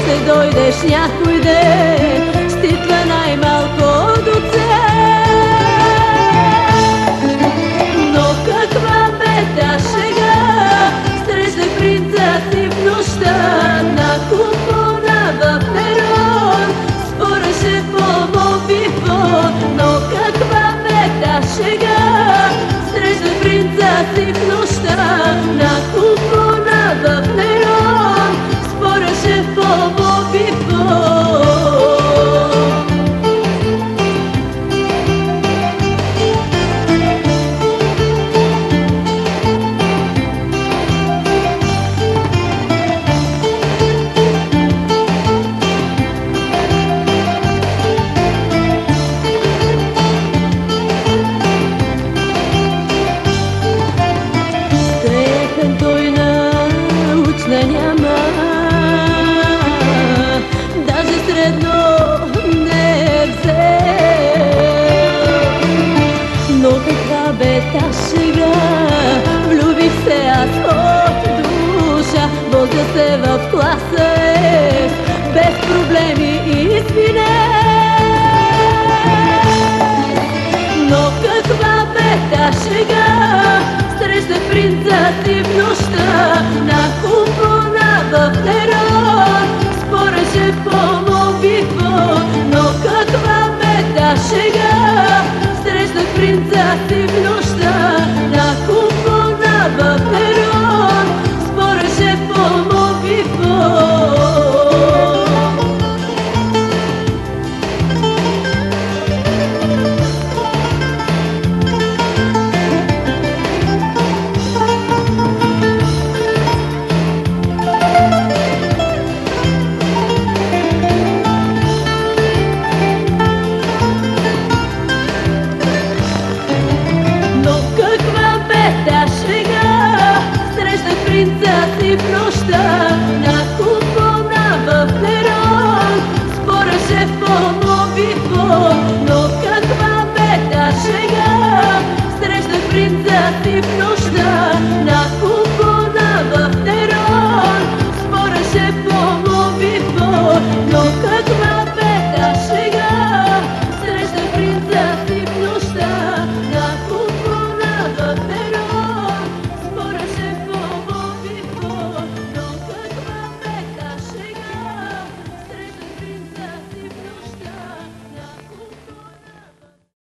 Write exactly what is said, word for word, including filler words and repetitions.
ще дойдеш някой ден, ще идва най-малко до цел. Но каква бе та шега, срещах принца си в нощта, на купона в перон, спореше по мобифон. Но каква бе та шега, срещах принца си в нощта, на купона в перон, спореше по мобифон. Няма, даже средно не взе. Но каква бе та шега, влюбих се аз от душа, возя се в класа е, без проблеми и свине. Но каква бе та шега,